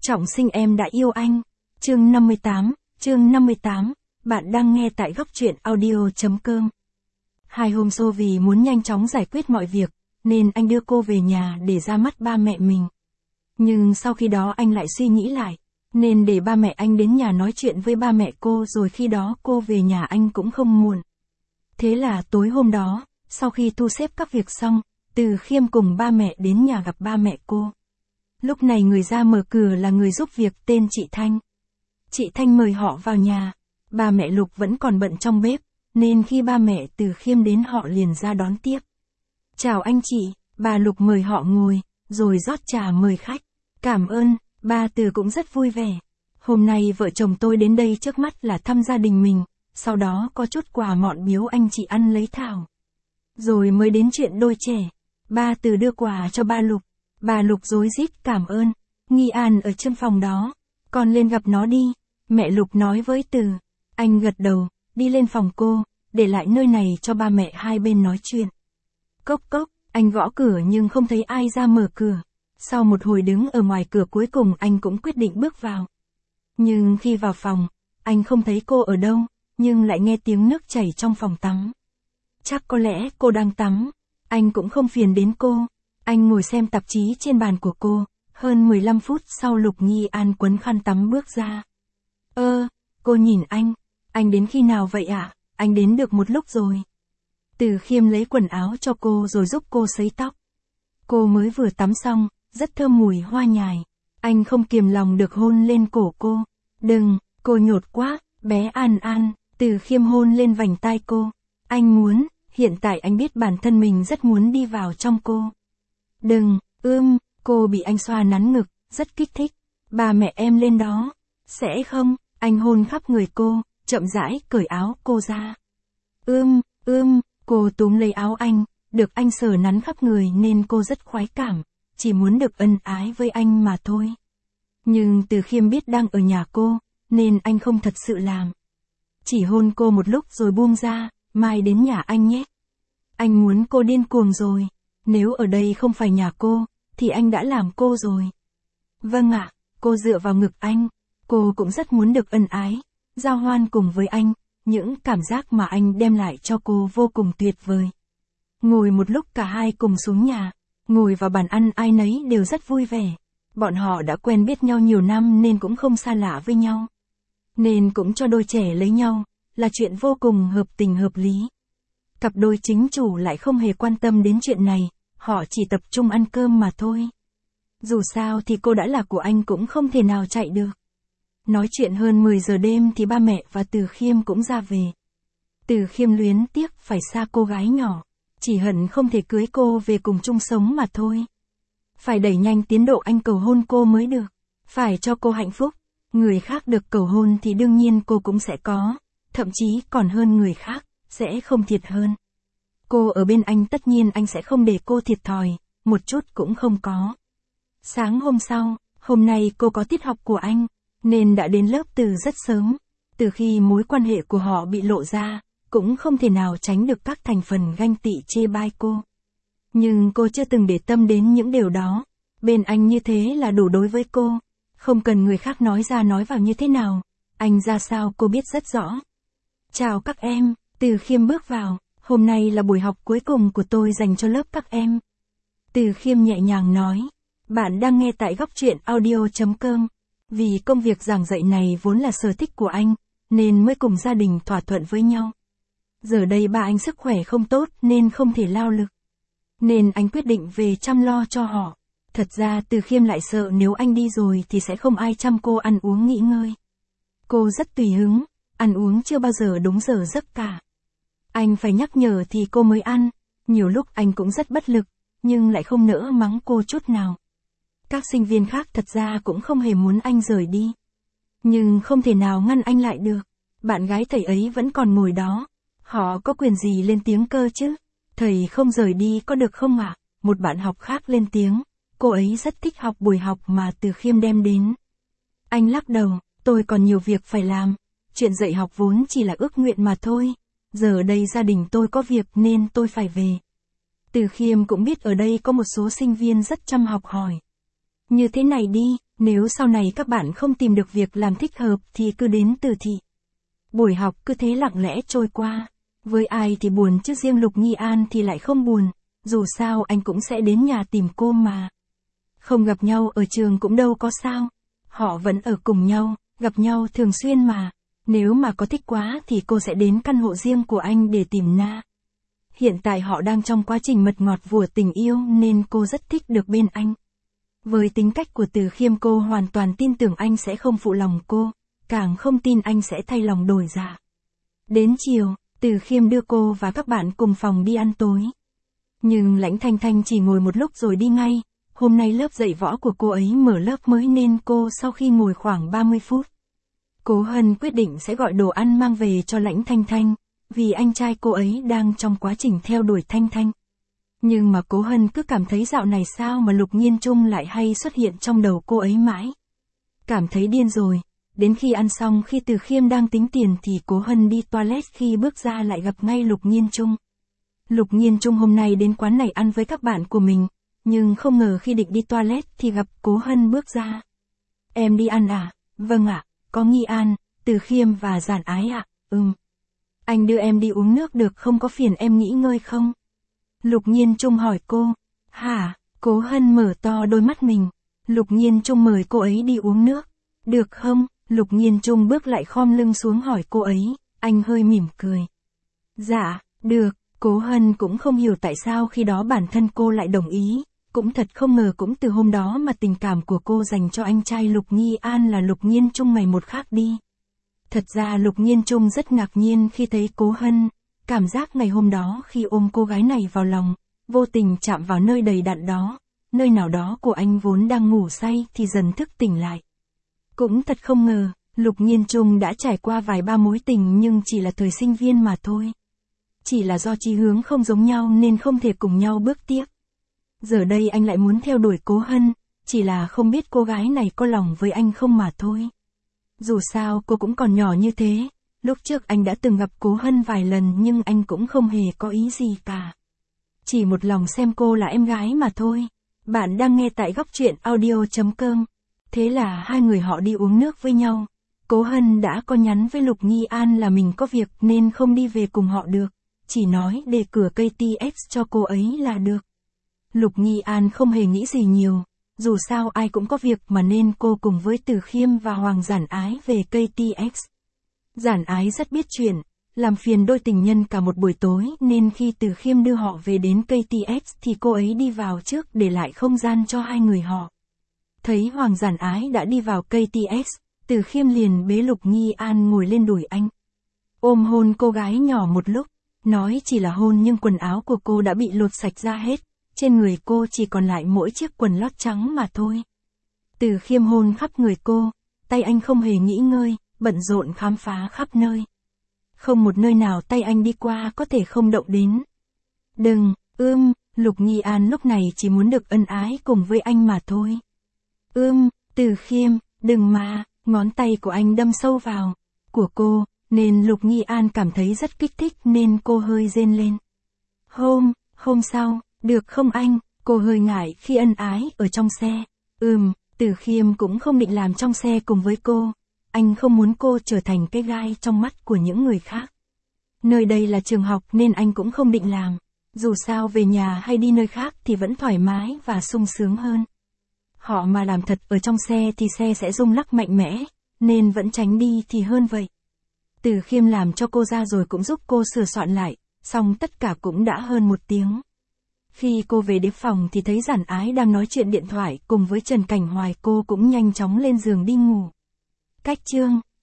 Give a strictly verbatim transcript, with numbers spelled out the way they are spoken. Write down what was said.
Trọng sinh em đã yêu anh. Chương năm mươi tám, chương năm mươi tám, bạn đang nghe tại góc truyện audio.com. Hai hôm sau vì muốn nhanh chóng giải quyết mọi việc, nên anh đưa cô về nhà để ra mắt ba mẹ mình. Nhưng sau khi đó anh lại suy nghĩ lại, nên để ba mẹ anh đến nhà nói chuyện với ba mẹ cô rồi khi đó cô về nhà anh cũng không muộn. Thế là tối hôm đó, sau khi thu xếp các việc xong, Từ Khiêm cùng ba mẹ đến nhà gặp ba mẹ cô. Lúc này người ra mở cửa là người giúp việc tên chị Thanh. Chị Thanh mời họ vào nhà, ba mẹ Lục vẫn còn bận trong bếp, nên khi ba mẹ Từ Khiêm đến họ liền ra đón tiếp. Chào anh chị, bà Lục mời họ ngồi, rồi rót trà mời khách. Cảm ơn, ba Từ cũng rất vui vẻ. Hôm nay vợ chồng tôi đến đây trước mắt là thăm gia đình mình, sau đó có chút quà mọn biếu anh chị ăn lấy thảo. Rồi mới đến chuyện đôi trẻ. Ba Từ đưa quà cho ba Lục. Bà Lục rối rít cảm ơn. Nghi An ở trong phòng đó. Con lên gặp nó đi. Mẹ Lục nói với Từ. Anh gật đầu, đi lên phòng cô, để lại nơi này cho ba mẹ hai bên nói chuyện. Cốc cốc, anh gõ cửa nhưng không thấy ai ra mở cửa. Sau một hồi đứng ở ngoài cửa cuối cùng anh cũng quyết định bước vào. Nhưng khi vào phòng, anh không thấy cô ở đâu, nhưng lại nghe tiếng nước chảy trong phòng tắm. Chắc có lẽ cô đang tắm. Anh cũng không phiền đến cô. Anh ngồi xem tạp chí trên bàn của cô. Hơn mười lăm phút sau Lục Nghi An quấn khăn tắm bước ra. Ơ, cô nhìn anh. Anh đến khi nào vậy ạ? À? Anh đến được một lúc rồi. Từ Khiêm lấy quần áo cho cô rồi giúp cô sấy tóc. Cô mới vừa tắm xong, rất thơm mùi hoa nhài. Anh không kiềm lòng được hôn lên cổ cô. Đừng, cô nhột quá, bé An An. Từ Khiêm hôn lên vành tai cô. Anh muốn, hiện tại anh biết bản thân mình rất muốn đi vào trong cô. Đừng, ưm, cô bị anh xoa nắn ngực, rất kích thích. Ba mẹ em lên đó. Sẽ không, anh hôn khắp người cô, chậm rãi cởi áo cô ra. Ưm, ưm, cô túm lấy áo anh, được anh sờ nắn khắp người nên cô rất khoái cảm, chỉ muốn được ân ái với anh mà thôi. Nhưng Từ Khiêm biết đang ở nhà cô, nên anh không thật sự làm. Chỉ hôn cô một lúc rồi buông ra, mai đến nhà anh nhé. Anh muốn cô điên cuồng rồi. Nếu ở đây không phải nhà cô, thì anh đã làm cô rồi. Vâng ạ, cô dựa vào ngực anh. Cô cũng rất muốn được ân ái, giao hoan cùng với anh. Những cảm giác mà anh đem lại cho cô vô cùng tuyệt vời. Ngồi một lúc cả hai cùng xuống nhà. Ngồi vào bàn ăn ai nấy đều rất vui vẻ. Bọn họ đã quen biết nhau nhiều năm nên cũng không xa lạ với nhau. Nên cũng cho đôi trẻ lấy nhau, là chuyện vô cùng hợp tình hợp lý. Cặp đôi chính chủ lại không hề quan tâm đến chuyện này, họ chỉ tập trung ăn cơm mà thôi. Dù sao thì cô đã là của anh cũng không thể nào chạy được. Nói chuyện hơn mười giờ đêm thì ba mẹ và Từ Khiêm cũng ra về. Từ Khiêm luyến tiếc phải xa cô gái nhỏ, chỉ hận không thể cưới cô về cùng chung sống mà thôi. Phải đẩy nhanh tiến độ anh cầu hôn cô mới được, phải cho cô hạnh phúc. Người khác được cầu hôn thì đương nhiên cô cũng sẽ có, thậm chí còn hơn người khác, sẽ không thiệt hơn. Cô ở bên anh tất nhiên anh sẽ không để cô thiệt thòi, một chút cũng không có. Sáng hôm sau, hôm nay cô có tiết học của anh, nên đã đến lớp từ rất sớm. Từ khi mối quan hệ của họ bị lộ ra, cũng không thể nào tránh được các thành phần ganh tị chê bai cô. Nhưng cô chưa từng để tâm đến những điều đó. Bên anh như thế là đủ đối với cô. Không cần người khác nói ra nói vào như thế nào. Anh ra sao cô biết rất rõ. Chào các em, Từ Khiêm bước vào. Hôm nay là buổi học cuối cùng của tôi dành cho lớp các em. Từ Khiêm nhẹ nhàng nói. Bạn đang nghe tại góc truyện audio.com. Vì công việc giảng dạy này vốn là sở thích của anh, nên mới cùng gia đình thỏa thuận với nhau. Giờ đây ba anh sức khỏe không tốt nên không thể lao lực. Nên anh quyết định về chăm lo cho họ. Thật ra Từ Khiêm lại sợ nếu anh đi rồi thì sẽ không ai chăm cô ăn uống nghỉ ngơi. Cô rất tùy hứng, ăn uống chưa bao giờ đúng giờ giấc cả. Anh phải nhắc nhở thì cô mới ăn. Nhiều lúc anh cũng rất bất lực, nhưng lại không nỡ mắng cô chút nào. Các sinh viên khác thật ra cũng không hề muốn anh rời đi. Nhưng không thể nào ngăn anh lại được. Bạn gái thầy ấy vẫn còn ngồi đó. Họ có quyền gì lên tiếng cơ chứ? Thầy không rời đi có được không ạ? À? Một bạn học khác lên tiếng. Cô ấy rất thích học buổi học mà Từ Khiêm đem đến. Anh lắc đầu, tôi còn nhiều việc phải làm. Chuyện dạy học vốn chỉ là ước nguyện mà thôi. Giờ đây gia đình tôi có việc nên tôi phải về. Từ Khiêm cũng biết ở đây có một số sinh viên rất chăm học hỏi. Như thế này đi, Nếu sau này các bạn không tìm được việc làm thích hợp thì cứ đến Từ Thị. Buổi học cứ thế lặng lẽ trôi qua. Với ai thì buồn chứ riêng Lục Nghi An thì lại không buồn, dù sao anh cũng sẽ đến nhà tìm cô mà. Không gặp nhau ở trường cũng đâu có sao. Họ vẫn ở cùng nhau, gặp nhau thường xuyên mà. Nếu mà có thích quá thì cô sẽ đến căn hộ riêng của anh để tìm Na. Hiện tại họ đang trong quá trình mật ngọt vùa tình yêu nên cô rất thích được bên anh. Với tính cách của Từ Khiêm cô hoàn toàn tin tưởng anh sẽ không phụ lòng cô, càng không tin anh sẽ thay lòng đổi dạ. Đến chiều, Từ Khiêm đưa cô và các bạn cùng phòng đi ăn tối. Nhưng Lãnh Thanh Thanh chỉ ngồi một lúc rồi đi ngay. Hôm nay lớp dạy võ của cô ấy mở lớp mới nên cô sau khi ngồi khoảng ba mươi phút. Cố Hân quyết định sẽ gọi đồ ăn mang về cho Lãnh Thanh Thanh, vì anh trai cô ấy đang trong quá trình theo đuổi Thanh Thanh. Nhưng mà Cố Hân cứ cảm thấy dạo này sao mà Lục Nhiên Trung lại hay xuất hiện trong đầu cô ấy mãi. Cảm thấy điên rồi, đến khi ăn xong khi Từ Khiêm đang tính tiền thì Cố Hân đi toilet, khi bước ra lại gặp ngay Lục Nhiên Trung. Lục Nhiên Trung hôm nay đến quán này ăn với các bạn của mình, nhưng không ngờ khi định đi toilet thì gặp Cố Hân bước ra. Em đi ăn à? Vâng ạ, có Nghi An, Từ Khiêm và Giản Ái ạ. Ừm. Anh đưa em đi uống nước được không, có phiền em nghỉ ngơi không? Lục Nhiên Trung hỏi cô. Hả? Cố Hân mở to đôi mắt mình. Lục Nhiên Trung mời cô ấy đi uống nước. Được không? Lục Nhiên Trung bước lại khom lưng xuống hỏi cô ấy. Anh hơi mỉm cười. Dạ, được. Cố Hân cũng không hiểu tại sao khi đó bản thân cô lại đồng ý. Cũng thật không ngờ cũng từ hôm đó mà tình cảm của cô dành cho anh trai Lục Nghi An là Lục Nhiên Trung ngày một khác đi. Thật ra Lục Nhiên Trung rất ngạc nhiên khi thấy Cố Hân. Cảm giác ngày hôm đó khi ôm cô gái này vào lòng, vô tình chạm vào nơi đầy đặn đó, nơi nào đó của anh vốn đang ngủ say thì dần thức tỉnh lại. Cũng thật không ngờ, Lục Nhiên Trung đã trải qua vài ba mối tình nhưng chỉ là thời sinh viên mà thôi. Chỉ là do chí hướng không giống nhau nên không thể cùng nhau bước tiếp. Giờ đây anh lại muốn theo đuổi Cố Hân, chỉ là không biết cô gái này có lòng với anh không mà thôi. Dù sao cô cũng còn nhỏ như thế, lúc trước anh đã từng gặp Cố Hân vài lần nhưng anh cũng không hề có ý gì cả. Chỉ một lòng xem cô là em gái mà thôi. Bạn đang nghe tại góc truyện audio chấm com. Thế là hai người họ đi uống nước với nhau. Cố Hân đã có nhắn với Lục Nghi An là mình có việc nên không đi về cùng họ được, chỉ nói để cửa ca tê ích cho cô ấy là được. Lục Nghi An không hề nghĩ gì nhiều, dù sao ai cũng có việc mà nên cô cùng với Từ Khiêm và Hoàng Giản Ái về ca tê ích. Giản Ái rất biết chuyện, làm phiền đôi tình nhân cả một buổi tối nên khi Từ Khiêm đưa họ về đến ca tê ích thì cô ấy đi vào trước để lại không gian cho hai người họ. Thấy Hoàng Giản Ái đã đi vào ca tê ích, Từ Khiêm liền bế Lục Nghi An ngồi lên đùi anh. Ôm hôn cô gái nhỏ một lúc, nói chỉ là hôn nhưng quần áo của cô đã bị lột sạch ra hết, trên người cô chỉ còn lại mỗi chiếc quần lót trắng mà thôi. Từ Khiêm hôn khắp người cô, tay anh không hề nghỉ ngơi, bận rộn khám phá khắp nơi. Không một nơi nào tay anh đi qua có thể không động đến. Đừng, ưm, Lục Nghi An lúc này chỉ muốn được ân ái cùng với anh mà thôi. Ưm, Từ Khiêm, đừng mà, ngón tay của anh đâm sâu vào, của cô, nên Lục Nghi An cảm thấy rất kích thích nên cô hơi rên lên. Hôm, hôm sau, được không anh, cô hơi ngại khi ân ái ở trong xe. Ừm, Từ Khiêm cũng không định làm trong xe cùng với cô. Anh không muốn cô trở thành cái gai trong mắt của những người khác. Nơi đây là trường học nên anh cũng không định làm. Dù sao về nhà hay đi nơi khác thì vẫn thoải mái và sung sướng hơn. Họ mà làm thật ở trong xe thì xe sẽ rung lắc mạnh mẽ, nên vẫn tránh đi thì hơn vậy. Từ Khiêm làm cho cô ra rồi cũng giúp cô sửa soạn lại, xong tất cả cũng đã hơn một tiếng. Khi cô về đến phòng thì thấy Giản Ái đang nói chuyện điện thoại cùng với Trần Cảnh Hoài, cô cũng nhanh chóng lên giường đi ngủ. Cách chương